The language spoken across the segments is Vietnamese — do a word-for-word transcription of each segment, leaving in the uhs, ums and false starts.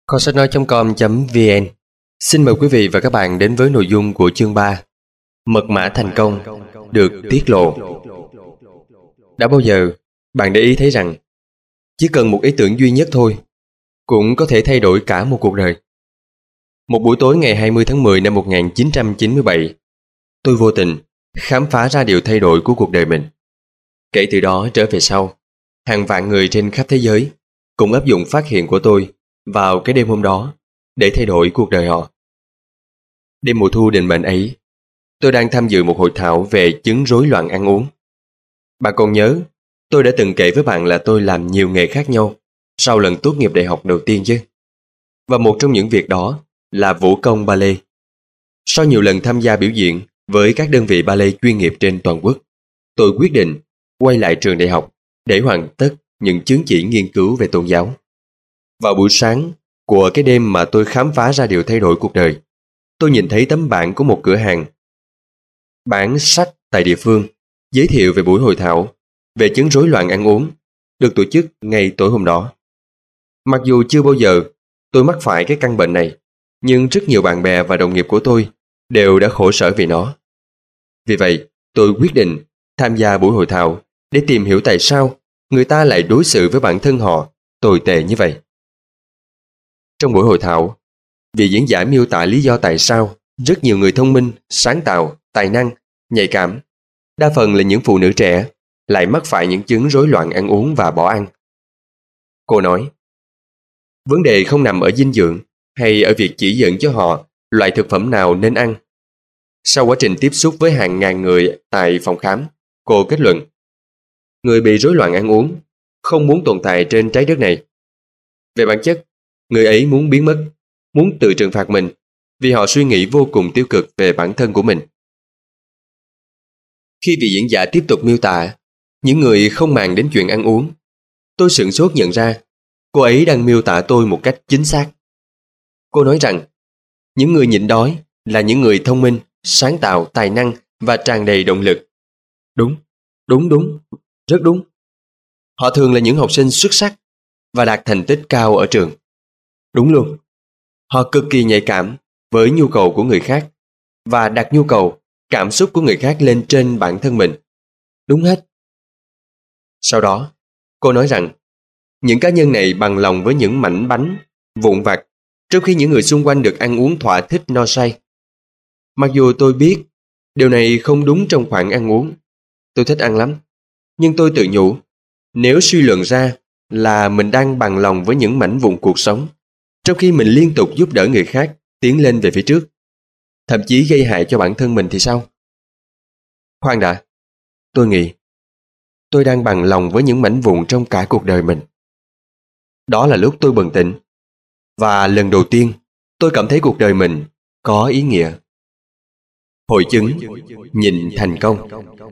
kho sách nói chấm com chấm vn xin mời quý vị và các bạn đến với nội dung của chương ba, Mật mã thành công được tiết lộ. Đã bao giờ bạn để ý thấy rằng chỉ cần một ý tưởng duy nhất thôi cũng có thể thay đổi cả một cuộc đời? Một buổi tối ngày hai mươi tháng mười năm một nghìn chín trăm chín mươi bảy, tôi vô tình khám phá ra điều thay đổi của cuộc đời mình. Kể từ đó trở về sau, hàng vạn người trên khắp thế giới cũng áp dụng phát hiện của tôi vào cái đêm hôm đó để thay đổi cuộc đời họ. Đêm mùa thu định mệnh ấy, tôi đang tham dự một hội thảo về chứng rối loạn ăn uống. Bạn còn nhớ tôi đã từng kể với bạn là tôi làm nhiều nghề khác nhau sau lần tốt nghiệp đại học đầu tiên chứ? Và một trong những việc đó là vũ công ballet. Sau nhiều lần tham gia biểu diễn với các đơn vị ballet chuyên nghiệp trên toàn quốc, tôi quyết định quay lại trường đại học để hoàn tất những chứng chỉ nghiên cứu về tôn giáo. Vào buổi sáng của cái đêm mà tôi khám phá ra điều thay đổi cuộc đời, tôi nhìn thấy tấm bảng của một cửa hàng bán sách tại địa phương giới thiệu về buổi hội thảo về chứng rối loạn ăn uống được tổ chức ngay tối hôm đó. Mặc dù chưa bao giờ tôi mắc phải cái căn bệnh này, nhưng rất nhiều bạn bè và đồng nghiệp của tôi đều đã khổ sở vì nó. Vì vậy, tôi quyết định tham gia buổi hội thảo để tìm hiểu tại sao người ta lại đối xử với bản thân họ tồi tệ như vậy. Trong buổi hội thảo, vị diễn giả miêu tả lý do tại sao rất nhiều người thông minh, sáng tạo, tài năng, nhạy cảm, đa phần là những phụ nữ trẻ, lại mắc phải những chứng rối loạn ăn uống và bỏ ăn. Cô nói, vấn đề không nằm ở dinh dưỡng hay ở việc chỉ dẫn cho họ loại thực phẩm nào nên ăn. Sau quá trình tiếp xúc với hàng ngàn người tại phòng khám, cô kết luận, người bị rối loạn ăn uống không muốn tồn tại trên trái đất này. Về bản chất, người ấy muốn biến mất, muốn tự trừng phạt mình vì họ suy nghĩ vô cùng tiêu cực về bản thân của mình. Khi vị diễn giả tiếp tục miêu tả những người không màng đến chuyện ăn uống, tôi sửng sốt nhận ra cô ấy đang miêu tả tôi một cách chính xác. Cô nói rằng những người nhịn đói là những người thông minh, sáng tạo, tài năng và tràn đầy động lực. Đúng, đúng, đúng, rất đúng. Họ thường là những học sinh xuất sắc và đạt thành tích cao ở trường. Đúng luôn. Họ cực kỳ nhạy cảm với nhu cầu của người khác và đặt nhu cầu, cảm xúc của người khác lên trên bản thân mình. Đúng hết. Sau đó, cô nói rằng những cá nhân này bằng lòng với những mảnh bánh vụn vặt, trong khi những người xung quanh được ăn uống thỏa thích no say. Mặc dù tôi biết điều này không đúng trong khoản ăn uống, tôi thích ăn lắm, nhưng tôi tự nhủ, nếu suy luận ra là mình đang bằng lòng với những mảnh vụn cuộc sống, trong khi mình liên tục giúp đỡ người khác tiến lên về phía trước, thậm chí gây hại cho bản thân mình thì sao? Khoan đã, tôi nghĩ tôi đang bằng lòng với những mảnh vụn trong cả cuộc đời mình. Đó là lúc tôi bừng tỉnh, và lần đầu tiên tôi cảm thấy cuộc đời mình có ý nghĩa. Hội chứng nhịn thành công.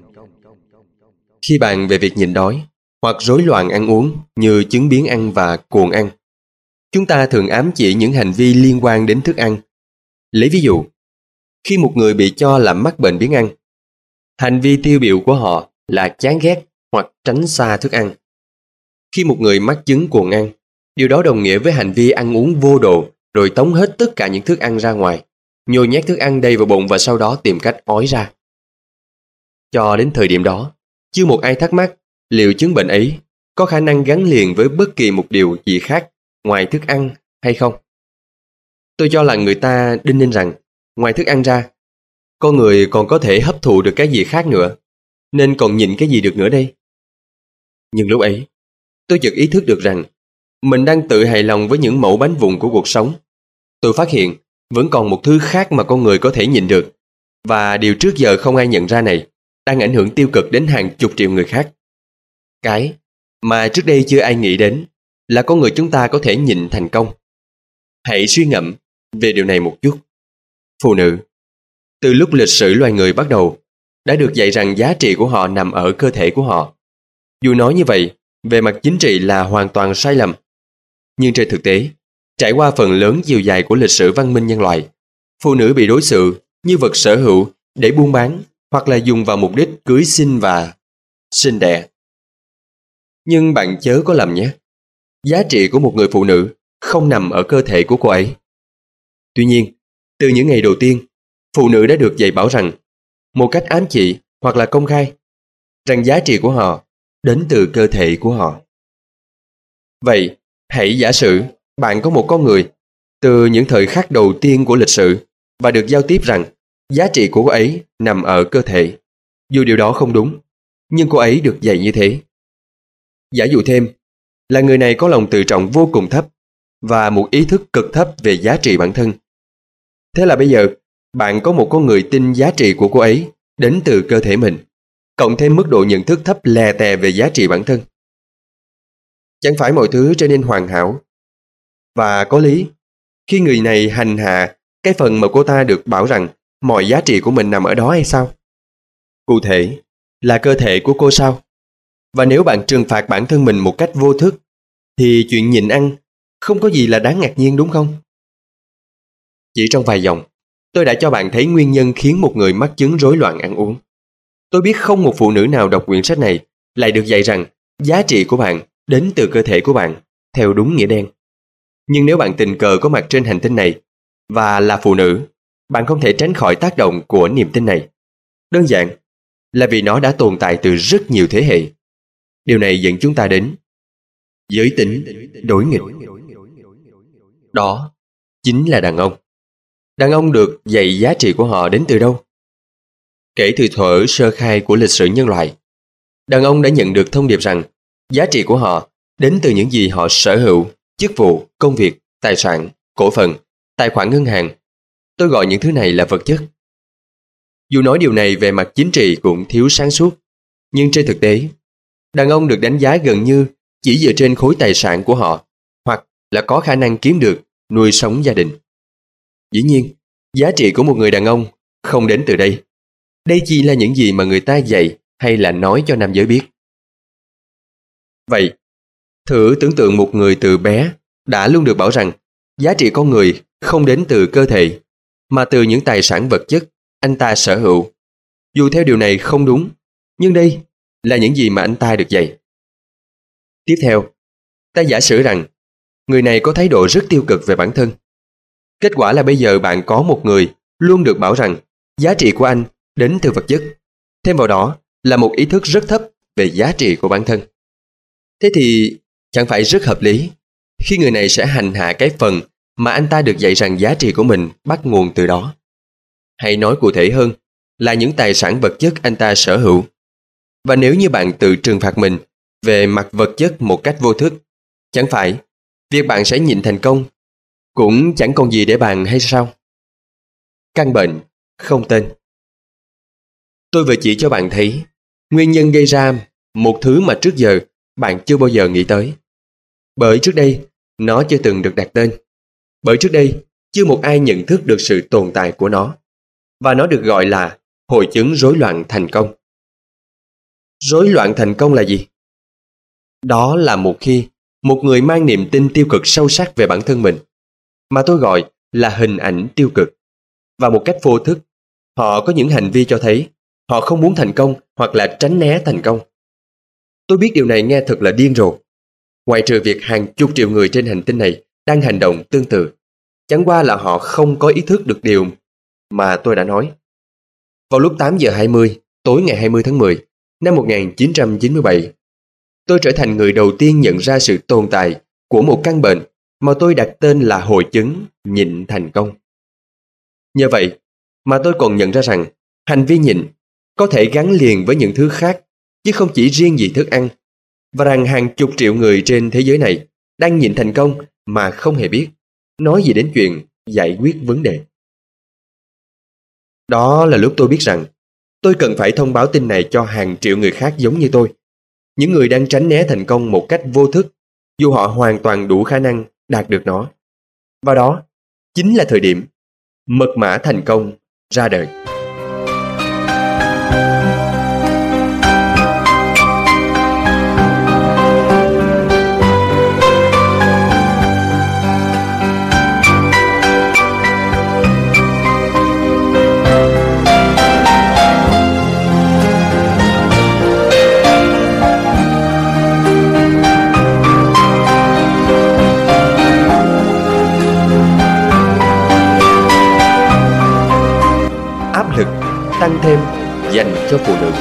Khi bàn về việc nhịn đói hoặc rối loạn ăn uống như chứng biếng ăn và cuồng ăn, chúng ta thường ám chỉ những hành vi liên quan đến thức ăn. Lấy ví dụ, khi một người bị cho là mắc bệnh biếng ăn, hành vi tiêu biểu của họ là chán ghét hoặc tránh xa thức ăn. Khi một người mắc chứng cuồng ăn, điều đó đồng nghĩa với hành vi ăn uống vô độ rồi tống hết tất cả những thức ăn ra ngoài, nhồi nhét thức ăn đầy vào bụng và sau đó tìm cách ói ra. Cho đến thời điểm đó, chưa một ai thắc mắc liệu chứng bệnh ấy có khả năng gắn liền với bất kỳ một điều gì khác ngoài thức ăn hay không. Tôi cho là người ta đinh ninh rằng ngoài thức ăn ra, con người còn có thể hấp thụ được cái gì khác nữa, nên còn nhịn cái gì được nữa đây? Nhưng lúc ấy, tôi chợt ý thức được rằng mình đang tự hài lòng với những mẩu bánh vụn của cuộc sống. Tôi phát hiện vẫn còn một thứ khác mà con người có thể nhịn được, và điều trước giờ không ai nhận ra này đang ảnh hưởng tiêu cực đến hàng chục triệu người khác. Cái mà trước đây chưa ai nghĩ đến là con người chúng ta có thể nhịn thành công. Hãy suy ngẫm về điều này một chút. Phụ nữ, từ lúc lịch sử loài người bắt đầu, đã được dạy rằng giá trị của họ nằm ở cơ thể của họ. Dù nói như vậy, về mặt chính trị là hoàn toàn sai lầm. Nhưng trên thực tế, trải qua phần lớn chiều dài của lịch sử văn minh nhân loại, phụ nữ bị đối xử như vật sở hữu để buôn bán hoặc là dùng vào mục đích cưới xin và sinh đẻ. Nhưng bạn chớ có lầm nhé. Giá trị của một người phụ nữ không nằm ở cơ thể của cô ấy. Tuy nhiên, từ những ngày đầu tiên, phụ nữ đã được dạy bảo rằng, một cách ám chỉ hoặc là công khai, rằng giá trị của họ đến từ cơ thể của họ. Vậy, hãy giả sử bạn có một con người từ những thời khắc đầu tiên của lịch sử và được giao tiếp rằng giá trị của cô ấy nằm ở cơ thể. Dù điều đó không đúng, nhưng cô ấy được dạy như thế. Giả dụ thêm là người này có lòng tự trọng vô cùng thấp và một ý thức cực thấp về giá trị bản thân. Thế là bây giờ, bạn có một con người tin giá trị của cô ấy đến từ cơ thể mình, cộng thêm mức độ nhận thức thấp lè tè về giá trị bản thân. Chẳng phải mọi thứ trở nên hoàn hảo và có lý khi người này hành hạ cái phần mà cô ta được bảo rằng mọi giá trị của mình nằm ở đó hay sao? Cụ thể là cơ thể của cô sao? Và nếu bạn trừng phạt bản thân mình một cách vô thức, thì chuyện nhịn ăn không có gì là đáng ngạc nhiên, đúng không? Chỉ trong vài dòng, tôi đã cho bạn thấy nguyên nhân khiến một người mắc chứng rối loạn ăn uống. Tôi biết không một phụ nữ nào đọc quyển sách này lại được dạy rằng giá trị của bạn đến từ cơ thể của bạn theo đúng nghĩa đen. Nhưng nếu bạn tình cờ có mặt trên hành tinh này và là phụ nữ, bạn không thể tránh khỏi tác động của niềm tin này. Đơn giản là vì nó đã tồn tại từ rất nhiều thế hệ. Điều này dẫn chúng ta đến giới tính đối nghịch. Đó chính là đàn ông. Đàn ông được dạy giá trị của họ đến từ đâu? Kể từ thuở sơ khai của lịch sử nhân loại, đàn ông đã nhận được thông điệp rằng giá trị của họ đến từ những gì họ sở hữu, chức vụ, công việc, tài sản, cổ phần, tài khoản ngân hàng. Tôi gọi những thứ này là vật chất. Dù nói điều này về mặt chính trị cũng thiếu sáng suốt, nhưng trên thực tế, đàn ông được đánh giá gần như chỉ dựa trên khối tài sản của họ, hoặc là có khả năng kiếm được nuôi sống gia đình. Dĩ nhiên, giá trị của một người đàn ông không đến từ đây. Đây chỉ là những gì mà người ta dạy hay là nói cho nam giới biết. Vậy, thử tưởng tượng một người từ bé đã luôn được bảo rằng giá trị con người không đến từ cơ thể, mà từ những tài sản vật chất anh ta sở hữu. Dù theo điều này không đúng, nhưng đây là những gì mà anh ta được dạy. Tiếp theo, ta giả sử rằng người này có thái độ rất tiêu cực về bản thân. Kết quả là bây giờ bạn có một người luôn được bảo rằng giá trị của anh đến từ vật chất. Thêm vào đó là một ý thức rất thấp về giá trị của bản thân. Thế thì chẳng phải rất hợp lý khi người này sẽ hành hạ cái phần mà anh ta được dạy rằng giá trị của mình bắt nguồn từ đó. Hay nói cụ thể hơn là những tài sản vật chất anh ta sở hữu. Và nếu như bạn tự trừng phạt mình về mặt vật chất một cách vô thức, chẳng phải việc bạn sẽ nhịn thành công cũng chẳng còn gì để bàn hay sao? Căn bệnh không tên. Tôi vừa chỉ cho bạn thấy nguyên nhân gây ra một thứ mà trước giờ bạn chưa bao giờ nghĩ tới. Bởi trước đây nó chưa từng được đặt tên. Bởi trước đây chưa một ai nhận thức được sự tồn tại của nó. Và nó được gọi là hội chứng rối loạn thành công. Rối loạn thành công là gì? Đó là một khi một người mang niềm tin tiêu cực sâu sắc về bản thân mình, mà tôi gọi là hình ảnh tiêu cực. Và một cách vô thức, họ có những hành vi cho thấy họ không muốn thành công hoặc là tránh né thành công. Tôi biết điều này nghe thật là điên rồ. Ngoại trừ việc hàng chục triệu người trên hành tinh này đang hành động tương tự, chẳng qua là họ không có ý thức được điều mà tôi đã nói. Vào lúc tám giờ hai mươi tối ngày hai mươi tháng mười năm một nghìn chín trăm chín mươi bảy, tôi trở thành người đầu tiên nhận ra sự tồn tại của một căn bệnh mà tôi đặt tên là hội chứng nhịn thành công. Nhờ vậy mà tôi còn nhận ra rằng hành vi nhịn có thể gắn liền với những thứ khác, chứ không chỉ riêng gì thức ăn, và rằng hàng chục triệu người trên thế giới này đang nhịn thành công mà không hề biết, nói gì đến chuyện giải quyết vấn đề. Đó là lúc tôi biết rằng tôi cần phải thông báo tin này cho hàng triệu người khác giống như tôi, những người đang tránh né thành công một cách vô thức, dù họ hoàn toàn đủ khả năng đạt được nó. Và đó chính là thời điểm mật mã thành công ra đời. tăng thêm dành cho phụ nữ.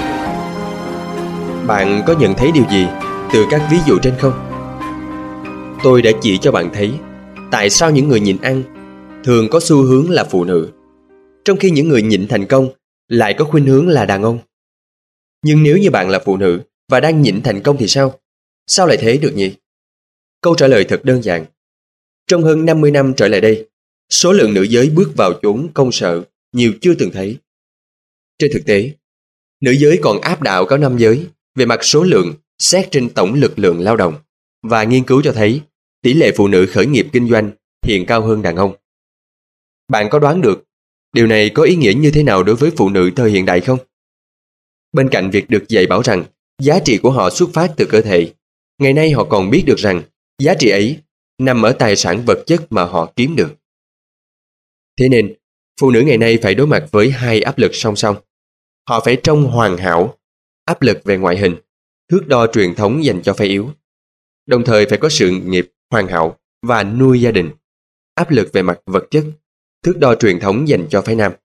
Bạn có nhận thấy điều gì từ các ví dụ trên không? Tôi đã chỉ cho bạn thấy tại sao những người nhịn ăn thường có xu hướng là phụ nữ, trong khi những người nhịn thành công lại có khuynh hướng là đàn ông. Nhưng nếu như bạn là phụ nữ và đang nhịn thành công thì sao? Sao lại thế được nhỉ? Câu trả lời thật đơn giản. Trong hơn năm mươi năm trở lại đây, số lượng nữ giới bước vào chốn công sở nhiều chưa từng thấy. Trên thực tế, nữ giới còn áp đảo cả nam giới về mặt số lượng xét trên tổng lực lượng lao động, và nghiên cứu cho thấy tỷ lệ phụ nữ khởi nghiệp kinh doanh hiện cao hơn đàn ông. Bạn có đoán được điều này có ý nghĩa như thế nào đối với phụ nữ thời hiện đại không? Bên cạnh việc được dạy bảo rằng giá trị của họ xuất phát từ cơ thể, ngày nay họ còn biết được rằng giá trị ấy nằm ở tài sản vật chất mà họ kiếm được. Thế nên, phụ nữ ngày nay phải đối mặt với hai áp lực song song. Họ phải trông hoàn hảo, áp lực về ngoại hình, thước đo truyền thống dành cho phái yếu. Đồng thời phải có sự nghiệp hoàn hảo và nuôi gia đình, áp lực về mặt vật chất, thước đo truyền thống dành cho phái nam.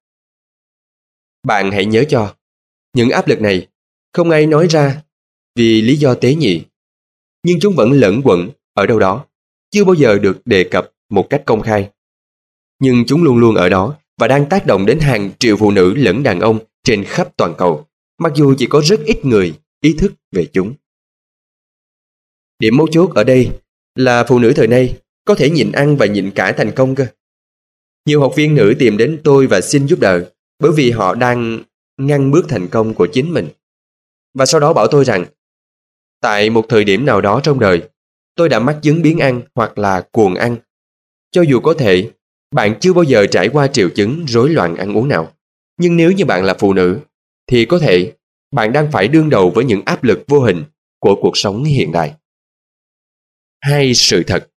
Bạn hãy nhớ cho, những áp lực này không ai nói ra vì lý do tế nhị, nhưng chúng vẫn lẫn quẩn ở đâu đó, chưa bao giờ được đề cập một cách công khai. Nhưng chúng luôn luôn ở đó và đang tác động đến hàng triệu phụ nữ lẫn đàn ông trên khắp toàn cầu, mặc dù chỉ có rất ít người ý thức về chúng. Điểm mấu chốt ở đây là phụ nữ thời nay có thể nhịn ăn và nhịn cả thành công cơ. Nhiều học viên nữ tìm đến tôi và xin giúp đỡ bởi vì họ đang ngăn bước thành công của chính mình. Và sau đó bảo tôi rằng, tại một thời điểm nào đó trong đời, tôi đã mắc chứng biếng ăn hoặc là cuồng ăn. Cho dù có thể, bạn chưa bao giờ trải qua triệu chứng rối loạn ăn uống nào. Nhưng nếu như bạn là phụ nữ, thì có thể bạn đang phải đương đầu với những áp lực vô hình của cuộc sống hiện đại. Hai sự thật.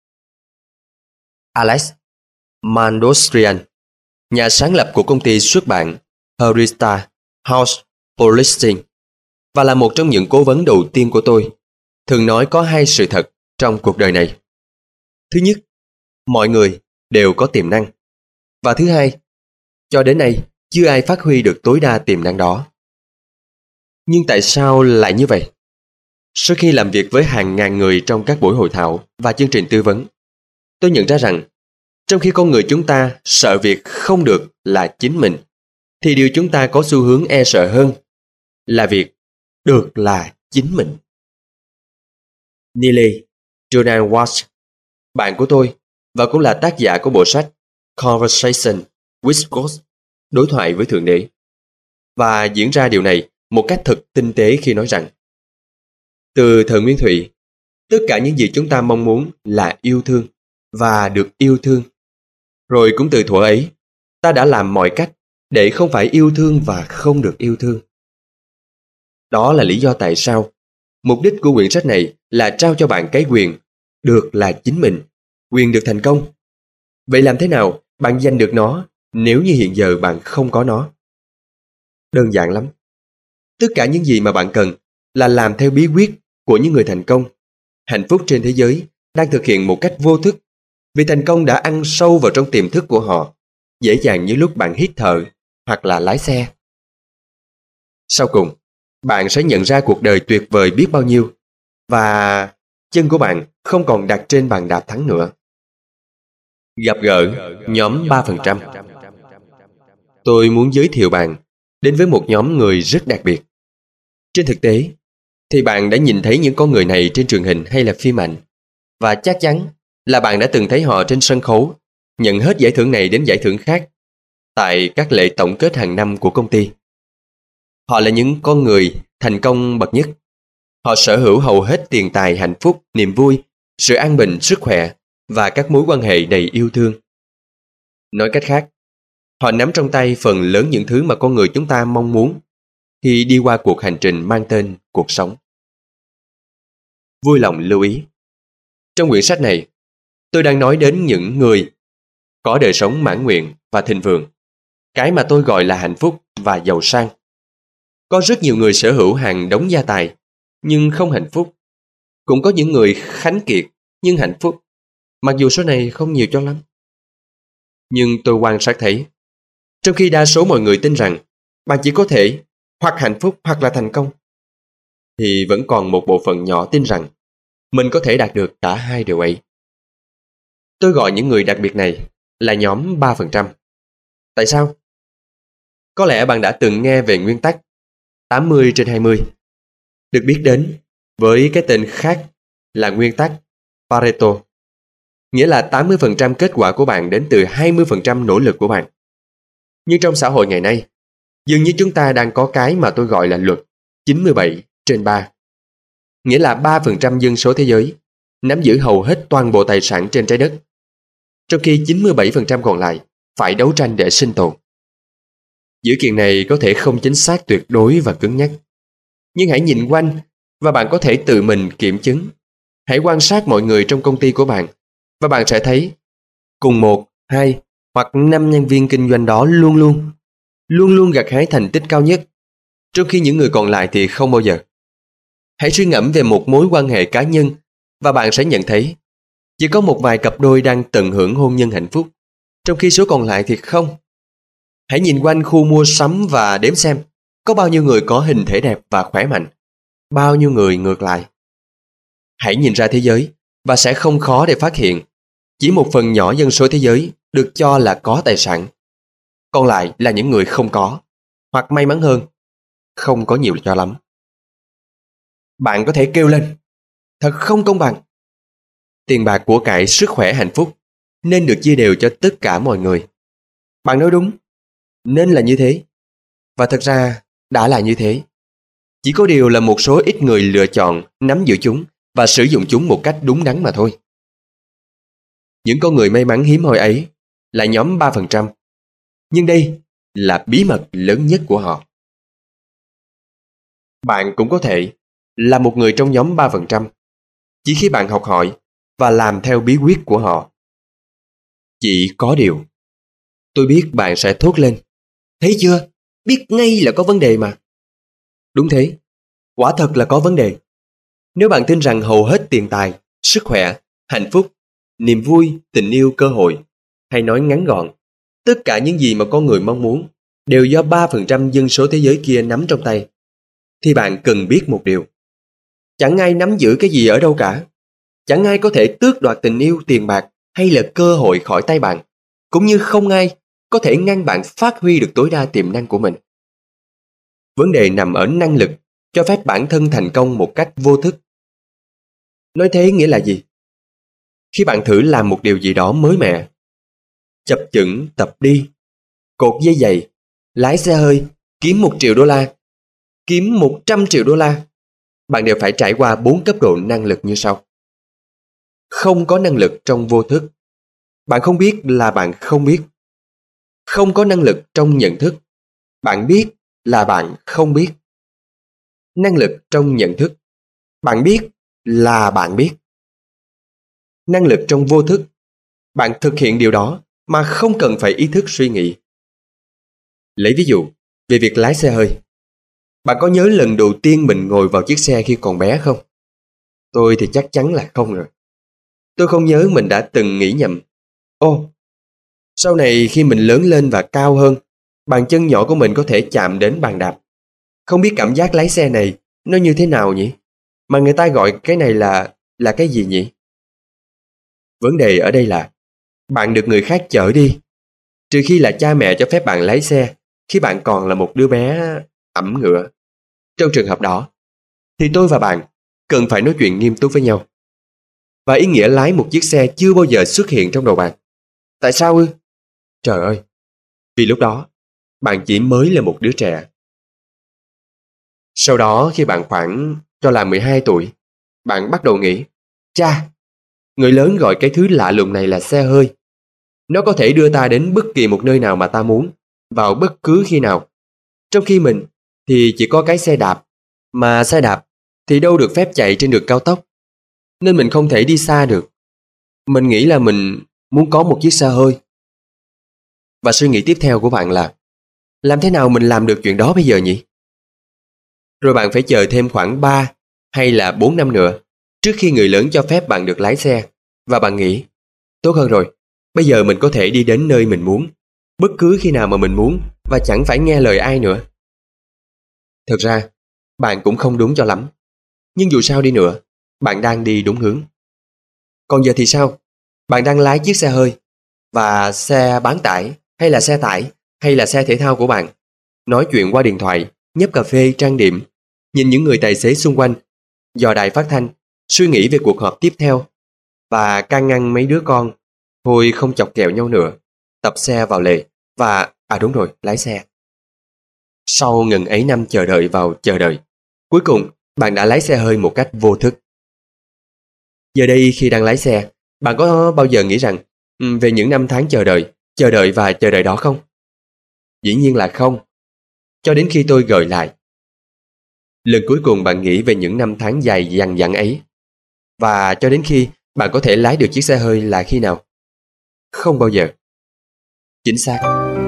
Alex Mandostrian, nhà sáng lập của công ty xuất bản Harista House Publishing và là một trong những cố vấn đầu tiên của tôi, thường nói có hai sự thật trong cuộc đời này. Thứ nhất, mọi người đều có tiềm năng. Và thứ hai, cho đến nay chưa ai phát huy được tối đa tiềm năng đó. Nhưng tại sao lại như vậy? Sau khi làm việc với hàng ngàn người trong các buổi hội thảo và chương trình tư vấn, tôi nhận ra rằng trong khi con người chúng ta sợ việc không được là chính mình, thì điều chúng ta có xu hướng e sợ hơn là việc được là chính mình. Neil Jonah Watts, bạn của tôi và cũng là tác giả của bộ sách Conversation with God, đối thoại với Thượng Đế, và diễn ra điều này một cách thật tinh tế khi nói rằng từ thời Nguyên Thủy, tất cả những gì chúng ta mong muốn là yêu thương và được yêu thương. Rồi cũng từ thuở ấy, ta đã làm mọi cách để không phải yêu thương và không được yêu thương. Đó là lý do tại sao mục đích của quyển sách này là trao cho bạn cái quyền được là chính mình, quyền được thành công. Vậy làm thế nào bạn giành được nó nếu như hiện giờ bạn không có nó? Đơn giản lắm. Tất cả những gì mà bạn cần là làm theo bí quyết của những người thành công, hạnh phúc trên thế giới đang thực hiện một cách vô thức, vì thành công đã ăn sâu vào trong tiềm thức của họ, dễ dàng như lúc bạn hít thở hoặc là lái xe. Sau cùng, bạn sẽ nhận ra cuộc đời tuyệt vời biết bao nhiêu, và chân của bạn không còn đặt trên bàn đạp thắng nữa. Gặp gỡ nhóm ba phần trăm. Tôi muốn giới thiệu bạn đến với một nhóm người rất đặc biệt. Trên thực tế, thì bạn đã nhìn thấy những con người này trên truyền hình hay là phim ảnh, và chắc chắn là bạn đã từng thấy họ trên sân khấu, nhận hết giải thưởng này đến giải thưởng khác tại các lễ tổng kết hàng năm của công ty. Họ là những con người thành công bậc nhất. Họ sở hữu hầu hết tiền tài, hạnh phúc, niềm vui, sự an bình, sức khỏe và các mối quan hệ đầy yêu thương. Nói cách khác, họ nắm trong tay phần lớn những thứ mà con người chúng ta mong muốn khi đi qua cuộc hành trình mang tên cuộc sống. Vui lòng lưu ý, trong quyển sách này, tôi đang nói đến những người có đời sống mãn nguyện và thịnh vượng, cái mà tôi gọi là hạnh phúc và giàu sang. Có rất nhiều người sở hữu hàng đống gia tài, nhưng không hạnh phúc. Cũng có những người khánh kiệt, nhưng hạnh phúc, mặc dù số này không nhiều cho lắm. Nhưng tôi quan sát thấy, trong khi đa số mọi người tin rằng bạn chỉ có thể hoặc hạnh phúc hoặc là thành công, thì vẫn còn một bộ phận nhỏ tin rằng mình có thể đạt được cả hai điều ấy. Tôi gọi những người đặc biệt này là nhóm ba phần trăm. Tại sao? Có lẽ bạn đã từng nghe về nguyên tắc tám mươi trên hai mươi, được biết đến với cái tên khác là nguyên tắc Pareto, nghĩa là tám mươi phần trăm kết quả của bạn đến từ hai mươi phần trăm nỗ lực của bạn. Nhưng trong xã hội ngày nay, dường như chúng ta đang có cái mà tôi gọi là luật chín mươi bảy trên ba, nghĩa là ba phần trăm dân số thế giới nắm giữ hầu hết toàn bộ tài sản trên trái đất, trong khi chín mươi bảy phần trăm còn lại phải đấu tranh để sinh tồn. Dữ kiện này có thể không chính xác tuyệt đối và cứng nhắc, nhưng hãy nhìn quanh và bạn có thể tự mình kiểm chứng. Hãy quan sát mọi người trong công ty của bạn và bạn sẽ thấy cùng một, hai hoặc năm nhân viên kinh doanh đó luôn luôn, luôn luôn gặt hái thành tích cao nhất, trong khi những người còn lại thì không bao giờ. Hãy suy ngẫm về một mối quan hệ cá nhân và bạn sẽ nhận thấy chỉ có một vài cặp đôi đang tận hưởng hôn nhân hạnh phúc, trong khi số còn lại thì không. Hãy nhìn quanh khu mua sắm và đếm xem có bao nhiêu người có hình thể đẹp và khỏe mạnh, bao nhiêu người ngược lại. Hãy nhìn ra thế giới và sẽ không khó để phát hiện chỉ một phần nhỏ dân số thế giới được cho là có tài sản. Còn lại là những người không có, hoặc may mắn hơn, không có nhiều cho lắm. Bạn có thể kêu lên, thật không công bằng. Tiền bạc, của cải, sức khỏe, hạnh phúc nên được chia đều cho tất cả mọi người. Bạn nói đúng, nên là như thế. Và thật ra đã là như thế. Chỉ có điều là một số ít người lựa chọn nắm giữ chúng và sử dụng chúng một cách đúng đắn mà thôi. Những con người may mắn hiếm hoi ấy là nhóm ba phần trăm. Nhưng đây là bí mật lớn nhất của họ. Bạn cũng có thể là một người trong nhóm ba phần trăm chỉ khi bạn học hỏi và làm theo bí quyết của họ. Chỉ có điều, tôi biết bạn sẽ thốt lên, thấy chưa, biết ngay là có vấn đề mà. Đúng thế, quả thật là có vấn đề. Nếu bạn tin rằng hầu hết tiền tài, sức khỏe, hạnh phúc, niềm vui, tình yêu, cơ hội, hay nói ngắn gọn, tất cả những gì mà con người mong muốn đều do ba phần trăm dân số thế giới kia nắm trong tay, thì bạn cần biết một điều. Chẳng ai nắm giữ cái gì ở đâu cả. Chẳng ai có thể tước đoạt tình yêu, tiền bạc hay là cơ hội khỏi tay bạn, cũng như không ai có thể ngăn bạn phát huy được tối đa tiềm năng của mình. Vấn đề nằm ở năng lực cho phép bản thân thành công một cách vô thức. Nói thế nghĩa là gì? Khi bạn thử làm một điều gì đó mới mẻ, chập chững tập đi, cột dây giày, lái xe hơi, kiếm một triệu đô la, kiếm một trăm triệu đô la, bạn đều phải trải qua bốn cấp độ năng lực như sau. Không có năng lực trong vô thức. Bạn không biết là bạn không biết. Không có năng lực trong nhận thức. Bạn biết là bạn không biết. Năng lực trong nhận thức. Bạn biết là bạn biết. Năng lực trong vô thức. Bạn thực hiện điều đó mà không cần phải ý thức suy nghĩ. Lấy ví dụ về việc lái xe hơi. Bạn có nhớ lần đầu tiên mình ngồi vào chiếc xe khi còn bé không? Tôi thì chắc chắn là không rồi. Tôi không nhớ mình đã từng nghĩ nhầm. Ô, sau này khi mình lớn lên và cao hơn, bàn chân nhỏ của mình có thể chạm đến bàn đạp. Không biết cảm giác lái xe này nó như thế nào nhỉ? Mà người ta gọi cái này là là cái gì nhỉ? Vấn đề ở đây là bạn được người khác chở đi, trừ khi là cha mẹ cho phép bạn lái xe khi bạn còn là một đứa bé ẵm ngựa. Trong trường hợp đó, thì tôi và bạn cần phải nói chuyện nghiêm túc với nhau. Và ý nghĩa lái một chiếc xe chưa bao giờ xuất hiện trong đầu bạn. Tại sao ư? Trời ơi, vì lúc đó, bạn chỉ mới là một đứa trẻ. Sau đó khi bạn khoảng cho là mười hai tuổi, bạn bắt đầu nghĩ, chà, người lớn gọi cái thứ lạ lùng này là xe hơi. Nó có thể đưa ta đến bất kỳ một nơi nào mà ta muốn, vào bất cứ khi nào. Trong khi mình thì chỉ có cái xe đạp, mà xe đạp thì đâu được phép chạy trên đường cao tốc, nên mình không thể đi xa được. Mình nghĩ là mình muốn có một chiếc xe hơi. Và suy nghĩ tiếp theo của bạn là, làm thế nào mình làm được chuyện đó bây giờ nhỉ? Rồi bạn phải chờ thêm khoảng ba hay là bốn năm nữa trước khi người lớn cho phép bạn được lái xe. Và bạn nghĩ, tốt hơn rồi, bây giờ mình có thể đi đến nơi mình muốn, bất cứ khi nào mà mình muốn, và chẳng phải nghe lời ai nữa. Thực ra, bạn cũng không đúng cho lắm. Nhưng dù sao đi nữa, bạn đang đi đúng hướng. Còn giờ thì sao? Bạn đang lái chiếc xe hơi, và xe bán tải, hay là xe tải, hay là xe thể thao của bạn. Nói chuyện qua điện thoại, nhấp cà phê, trang điểm, nhìn những người tài xế xung quanh, dò đài phát thanh, suy nghĩ về cuộc họp tiếp theo, và can ngăn mấy đứa con thôi không chọc kẹo nhau nữa, tập xe vào lề, và, à đúng rồi, lái xe. Sau ngần ấy năm chờ đợi vào chờ đợi, cuối cùng bạn đã lái xe hơi một cách vô thức. Giờ đây khi đang lái xe, bạn có bao giờ nghĩ rằng um, về những năm tháng chờ đợi, chờ đợi và chờ đợi đó không? Dĩ nhiên là không. Cho đến khi tôi gợi lại. Lần cuối cùng bạn nghĩ về những năm tháng dài dằng dặc ấy. Và cho đến khi bạn có thể lái được chiếc xe hơi là khi nào? Không bao giờ. Chính xác.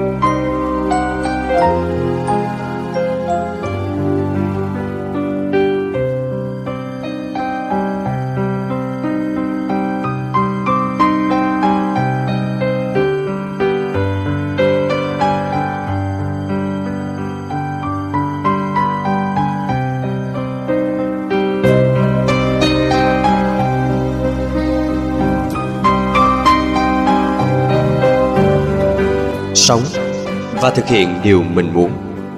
Sống và thực hiện điều mình muốn.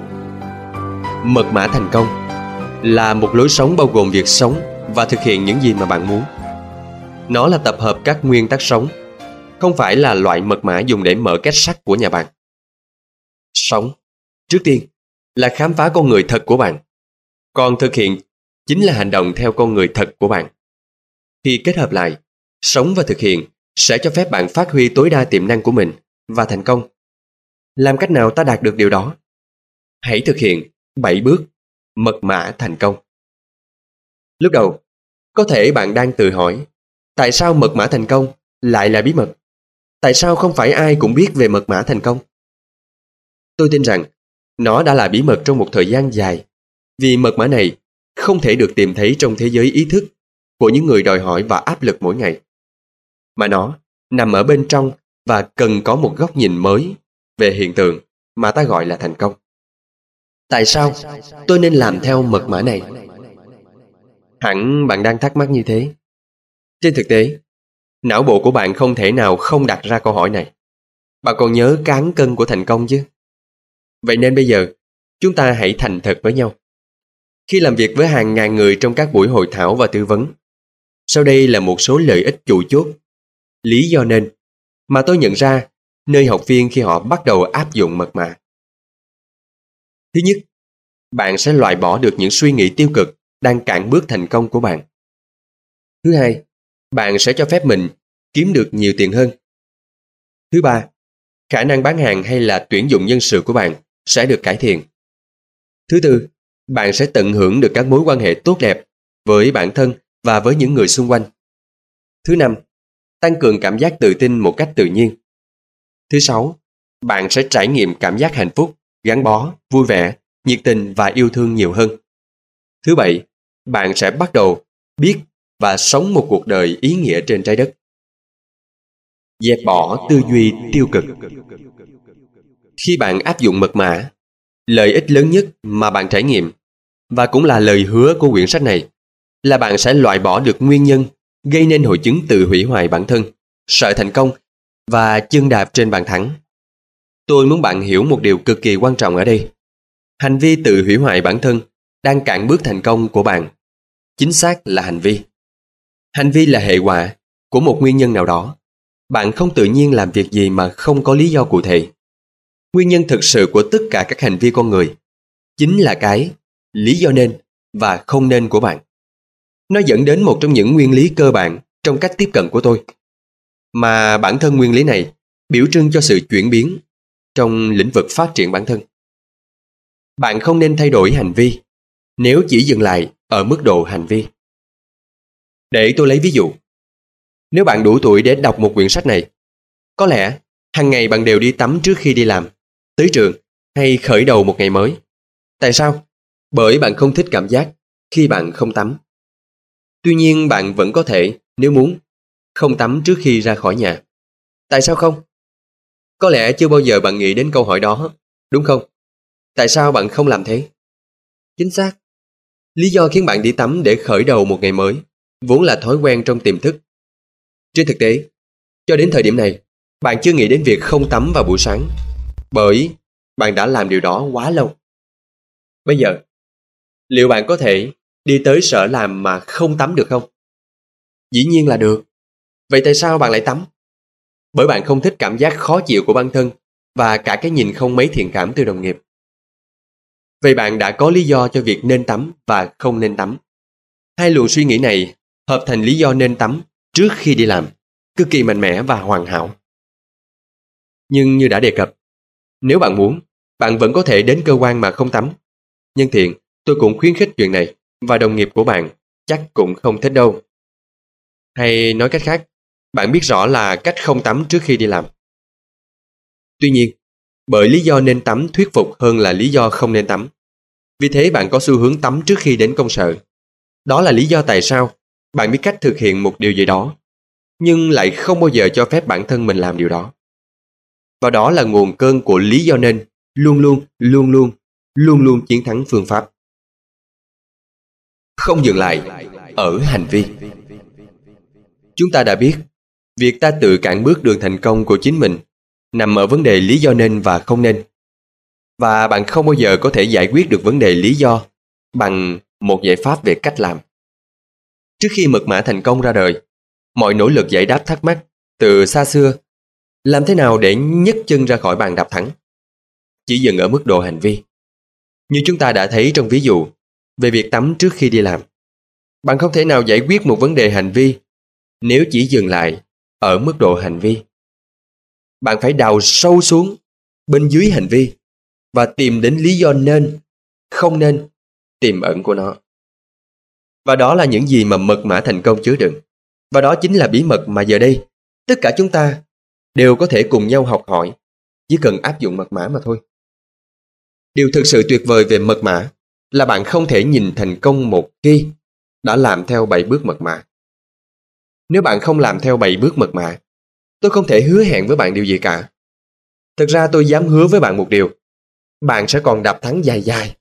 Mật mã thành công là một lối sống bao gồm việc sống và thực hiện những gì mà bạn muốn. Nó là tập hợp các nguyên tắc sống, không phải là loại mật mã dùng để mở két sắt của nhà bạn. Sống, trước tiên, là khám phá con người thật của bạn. Còn thực hiện chính là hành động theo con người thật của bạn. Khi kết hợp lại, sống và thực hiện sẽ cho phép bạn phát huy tối đa tiềm năng của mình và thành công. Làm cách nào ta đạt được điều đó? Hãy thực hiện bảy bước mật mã thành công. Lúc đầu, có thể bạn đang tự hỏi, tại sao mật mã thành công lại là bí mật? Tại sao không phải ai cũng biết về mật mã thành công? Tôi tin rằng nó đã là bí mật trong một thời gian dài, vì mật mã này không thể được tìm thấy trong thế giới ý thức của những người đòi hỏi và áp lực mỗi ngày. Mà nó nằm ở bên trong và cần có một góc nhìn mới về hiện tượng mà ta gọi là thành công. Tại sao tôi nên làm theo mật mã này? Hẳn bạn đang thắc mắc như thế. Trên thực tế, não bộ của bạn không thể nào không đặt ra câu hỏi này. Bạn còn nhớ cán cân của thành công chứ? Vậy nên bây giờ, chúng ta hãy thành thật với nhau. Khi làm việc với hàng ngàn người trong các buổi hội thảo và tư vấn, sau đây là một số lợi ích chủ chốt, lý do nên, mà tôi nhận ra nơi học viên khi họ bắt đầu áp dụng mật mã. Thứ nhất, bạn sẽ loại bỏ được những suy nghĩ tiêu cực đang cản bước thành công của bạn. Thứ hai, bạn sẽ cho phép mình kiếm được nhiều tiền hơn. Thứ ba, khả năng bán hàng hay là tuyển dụng nhân sự của bạn sẽ được cải thiện. Thứ tư, bạn sẽ tận hưởng được các mối quan hệ tốt đẹp với bản thân và với những người xung quanh. Thứ năm, tăng cường cảm giác tự tin một cách tự nhiên. Thứ sáu, bạn sẽ trải nghiệm cảm giác hạnh phúc, gắn bó, vui vẻ, nhiệt tình và yêu thương nhiều hơn. Thứ bảy, bạn sẽ bắt đầu biết và sống một cuộc đời ý nghĩa trên trái đất. Dẹp bỏ tư duy tiêu cực. Khi bạn áp dụng mật mã, lợi ích lớn nhất mà bạn trải nghiệm, và cũng là lời hứa của quyển sách này, là bạn sẽ loại bỏ được nguyên nhân gây nên hội chứng tự hủy hoại bản thân, sợ thành công và chân đạp trên bàn thắng. Tôi muốn bạn hiểu một điều cực kỳ quan trọng ở đây. Hành vi tự hủy hoại bản thân đang cản bước thành công của bạn. Chính xác là hành vi. Hành vi là hệ quả của một nguyên nhân nào đó. Bạn không tự nhiên làm việc gì mà không có lý do cụ thể. Nguyên nhân thực sự của tất cả các hành vi con người chính là cái lý do nên và không nên của bạn. Nó dẫn đến một trong những nguyên lý cơ bản trong cách tiếp cận của tôi, mà bản thân nguyên lý này biểu trưng cho sự chuyển biến trong lĩnh vực phát triển bản thân. Bạn không nên thay đổi hành vi nếu chỉ dừng lại ở mức độ hành vi. Để tôi lấy ví dụ, nếu bạn đủ tuổi để đọc một quyển sách này, có lẽ hàng ngày bạn đều đi tắm trước khi đi làm, tới trường hay khởi đầu một ngày mới. Tại sao? Bởi bạn không thích cảm giác khi bạn không tắm. Tuy nhiên bạn vẫn có thể, nếu muốn, không tắm trước khi ra khỏi nhà. Tại sao không? Có lẽ chưa bao giờ bạn nghĩ đến câu hỏi đó, đúng không? Tại sao bạn không làm thế? Chính xác. Lý do khiến bạn đi tắm để khởi đầu một ngày mới vốn là thói quen trong tiềm thức. Trên thực tế, cho đến thời điểm này, bạn chưa nghĩ đến việc không tắm vào buổi sáng, bởi bạn đã làm điều đó quá lâu. Bây giờ, liệu bạn có thể đi tới sở làm mà không tắm được không? Dĩ nhiên là được. Vậy tại sao bạn lại tắm? Bởi bạn không thích cảm giác khó chịu của bản thân và cả cái nhìn không mấy thiện cảm từ đồng nghiệp. Vậy bạn đã có lý do cho việc nên tắm và không nên tắm. Hai luồng suy nghĩ này hợp thành lý do nên tắm trước khi đi làm, cực kỳ mạnh mẽ và hoàn hảo. Nhưng như đã đề cập, nếu bạn muốn, bạn vẫn có thể đến cơ quan mà không tắm. Nhân tiện, tôi cũng khuyến khích chuyện này, và đồng nghiệp của bạn chắc cũng không thích đâu. Hay nói cách khác, bạn biết rõ là cách không tắm trước khi đi làm. Tuy nhiên, bởi lý do nên tắm thuyết phục hơn là lý do không nên tắm. Vì thế bạn có xu hướng tắm trước khi đến công sở. Đó là lý do tại sao bạn biết cách thực hiện một điều gì đó, nhưng lại không bao giờ cho phép bản thân mình làm điều đó. Và đó là nguồn cơn của lý do nên luôn luôn, luôn luôn, luôn luôn chiến thắng phương pháp. Không dừng lại ở hành vi. Chúng ta đã biết, việc ta tự cản bước đường thành công của chính mình nằm ở vấn đề lý do nên và không nên. Và bạn không bao giờ có thể giải quyết được vấn đề lý do bằng một giải pháp về cách làm. Trước khi mật mã thành công ra đời, mọi nỗ lực giải đáp thắc mắc từ xa xưa, làm thế nào để nhấc chân ra khỏi bàn đạp thắng, chỉ dừng ở mức độ hành vi. Như chúng ta đã thấy trong ví dụ về việc tắm trước khi đi làm. Bạn không thể nào giải quyết một vấn đề hành vi nếu chỉ dừng lại ở mức độ hành vi. Bạn phải đào sâu xuống bên dưới hành vi và tìm đến lý do nên, không nên, tiềm ẩn của nó. Và đó là những gì mà mật mã thành công chứa đựng. Và đó chính là bí mật mà giờ đây tất cả chúng ta đều có thể cùng nhau học hỏi, chỉ cần áp dụng mật mã mà thôi. Điều thực sự tuyệt vời về mật mã là bạn không thể nhìn thành công một khi đã làm theo bảy bước mật mã. Nếu bạn không làm theo bảy bước mật mã, tôi không thể hứa hẹn với bạn điều gì cả. Thực ra tôi dám hứa với bạn một điều, bạn sẽ còn đạp thắng dài dài.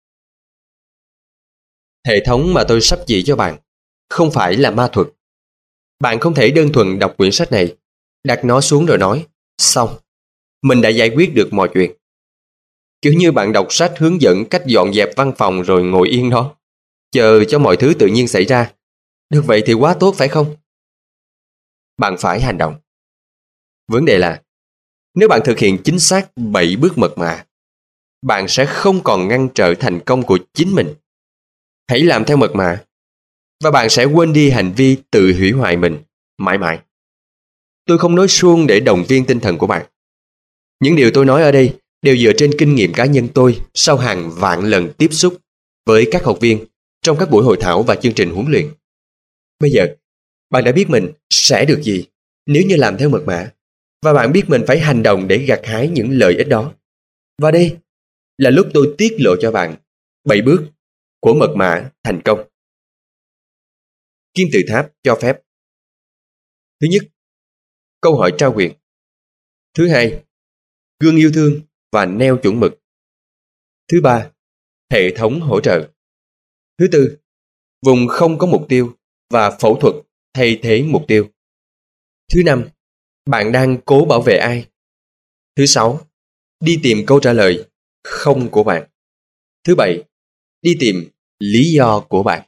Hệ thống mà tôi sắp chỉ cho bạn không phải là ma thuật. Bạn không thể đơn thuần đọc quyển sách này, đặt nó xuống rồi nói, xong, mình đã giải quyết được mọi chuyện. Kiểu như bạn đọc sách hướng dẫn cách dọn dẹp văn phòng rồi ngồi yên đó, chờ cho mọi thứ tự nhiên xảy ra. Được vậy thì quá tốt phải không? Bạn phải hành động. Vấn đề là, nếu bạn thực hiện chính xác bảy bước mật mã, bạn sẽ không còn ngăn trở thành công của chính mình. Hãy làm theo mật mã, và bạn sẽ quên đi hành vi tự hủy hoại mình mãi mãi. Tôi không nói suông để động viên tinh thần của bạn. Những điều tôi nói ở đây đều dựa trên kinh nghiệm cá nhân tôi sau hàng vạn lần tiếp xúc với các học viên trong các buổi hội thảo và chương trình huấn luyện. Bây giờ, bạn đã biết mình sẽ được gì nếu như làm theo mật mã, và bạn biết mình phải hành động để gặt hái những lợi ích đó. Và đây là lúc tôi tiết lộ cho bạn bảy bước của mật mã thành công. Kim tự tháp cho phép. Thứ nhất, câu hỏi trao quyền. Thứ hai, gương yêu thương và neo chuẩn mực. Thứ ba, hệ thống hỗ trợ. Thứ tư, vùng không có mục tiêu và phẫu thuật thay thế mục tiêu. Thứ năm, bạn đang cố bảo vệ ai? Thứ sáu, đi tìm câu trả lời không của bạn. Thứ bảy, đi tìm lý do của bạn.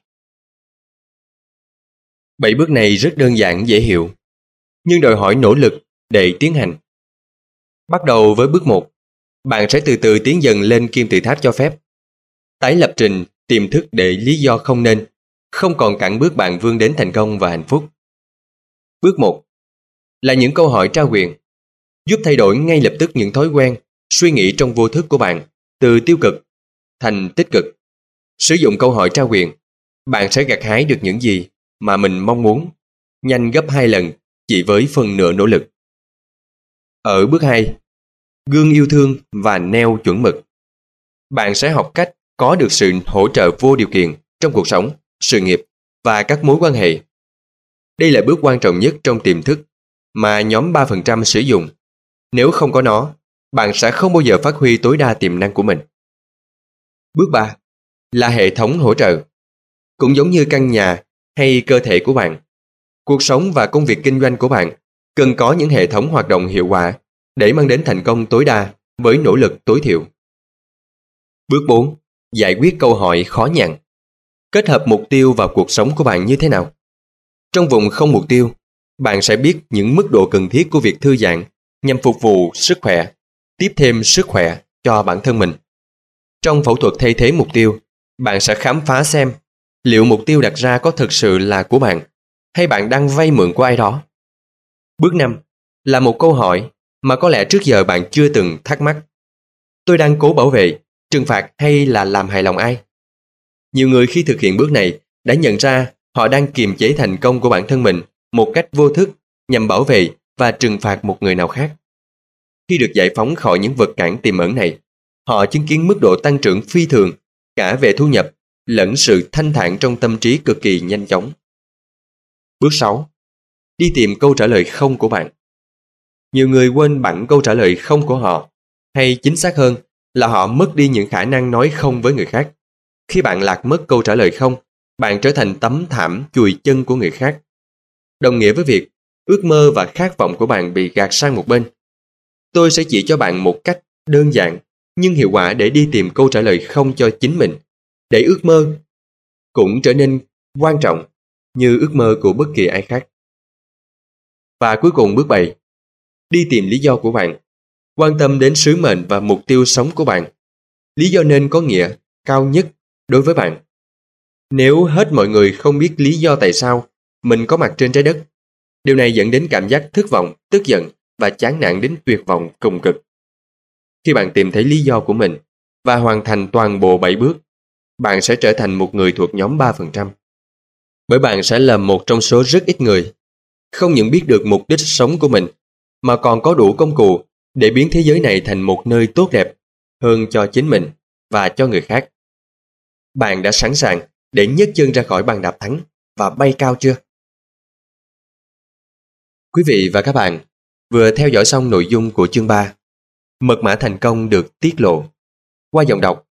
Bảy bước này rất đơn giản dễ hiểu, nhưng đòi hỏi nỗ lực để tiến hành. Bắt đầu với bước một, bạn sẽ từ từ tiến dần lên kim tự tháp cho phép. Tái lập trình tiềm thức để lý do không nên không còn cản bước bạn vươn đến thành công và hạnh phúc. Bước một là những câu hỏi trao quyền, giúp thay đổi ngay lập tức những thói quen, suy nghĩ trong vô thức của bạn từ tiêu cực thành tích cực. Sử dụng câu hỏi trao quyền, bạn sẽ gặt hái được những gì mà mình mong muốn, nhanh gấp hai lần chỉ với phần nửa nỗ lực. Ở bước hai, gương yêu thương và neo chuẩn mực, bạn sẽ học cách có được sự hỗ trợ vô điều kiện trong cuộc sống, sự nghiệp và các mối quan hệ. Đây là bước quan trọng nhất trong tiềm thức mà nhóm ba phần trăm sử dụng. Nếu không có nó, bạn sẽ không bao giờ phát huy tối đa tiềm năng của mình. Bước ba là hệ thống hỗ trợ. Cũng giống như căn nhà hay cơ thể của bạn, cuộc sống và công việc kinh doanh của bạn cần có những hệ thống hoạt động hiệu quả để mang đến thành công tối đa với nỗ lực tối thiểu. Bước bốn. Giải quyết câu hỏi khó nhằn. Kết hợp mục tiêu vào cuộc sống của bạn như thế nào? Trong vùng không mục tiêu, bạn sẽ biết những mức độ cần thiết của việc thư giãn nhằm phục vụ sức khỏe, tiếp thêm sức khỏe cho bản thân mình. Trong phẫu thuật thay thế mục tiêu, bạn sẽ khám phá xem liệu mục tiêu đặt ra có thực sự là của bạn hay bạn đang vay mượn của ai đó. Bước năm là một câu hỏi mà có lẽ trước giờ bạn chưa từng thắc mắc. Tôi đang cố bảo vệ, trừng phạt hay là làm hài lòng ai? Nhiều người khi thực hiện bước này đã nhận ra họ đang kiềm chế thành công của bản thân mình một cách vô thức nhằm bảo vệ và trừng phạt một người nào khác. Khi được giải phóng khỏi những vật cản tiềm ẩn này, họ chứng kiến mức độ tăng trưởng phi thường cả về thu nhập lẫn sự thanh thản trong tâm trí cực kỳ nhanh chóng. Bước sáu. Đi tìm câu trả lời không của bạn. Nhiều người quên bẵng câu trả lời không của họ, hay chính xác hơn là họ mất đi những khả năng nói không với người khác. Khi bạn lạc mất câu trả lời không, bạn trở thành tấm thảm chùi chân của người khác. Đồng nghĩa với việc ước mơ và khát vọng của bạn bị gạt sang một bên. Tôi sẽ chỉ cho bạn một cách đơn giản nhưng hiệu quả để đi tìm câu trả lời không cho chính mình, để ước mơ cũng trở nên quan trọng như ước mơ của bất kỳ ai khác. Và cuối cùng bước bảy. Đi tìm lý do của bạn. Quan tâm đến sứ mệnh và mục tiêu sống của bạn. Lý do nên có nghĩa cao nhất đối với bạn. Nếu hết mọi người không biết lý do tại sao mình có mặt trên trái đất, điều này dẫn đến cảm giác thất vọng, tức giận và chán nản đến tuyệt vọng cùng cực. Khi bạn tìm thấy lý do của mình và hoàn thành toàn bộ bảy bước, bạn sẽ trở thành một người thuộc nhóm ba phần trăm. Bởi bạn sẽ là một trong số rất ít người không những biết được mục đích sống của mình, mà còn có đủ công cụ để biến thế giới này thành một nơi tốt đẹp hơn cho chính mình và cho người khác. Bạn đã sẵn sàng để nhấc chân ra khỏi bàn đạp thắng và bay cao chưa? Quý vị và các bạn vừa theo dõi xong nội dung của chương ba. Mật mã thành công được tiết lộ qua giọng đọc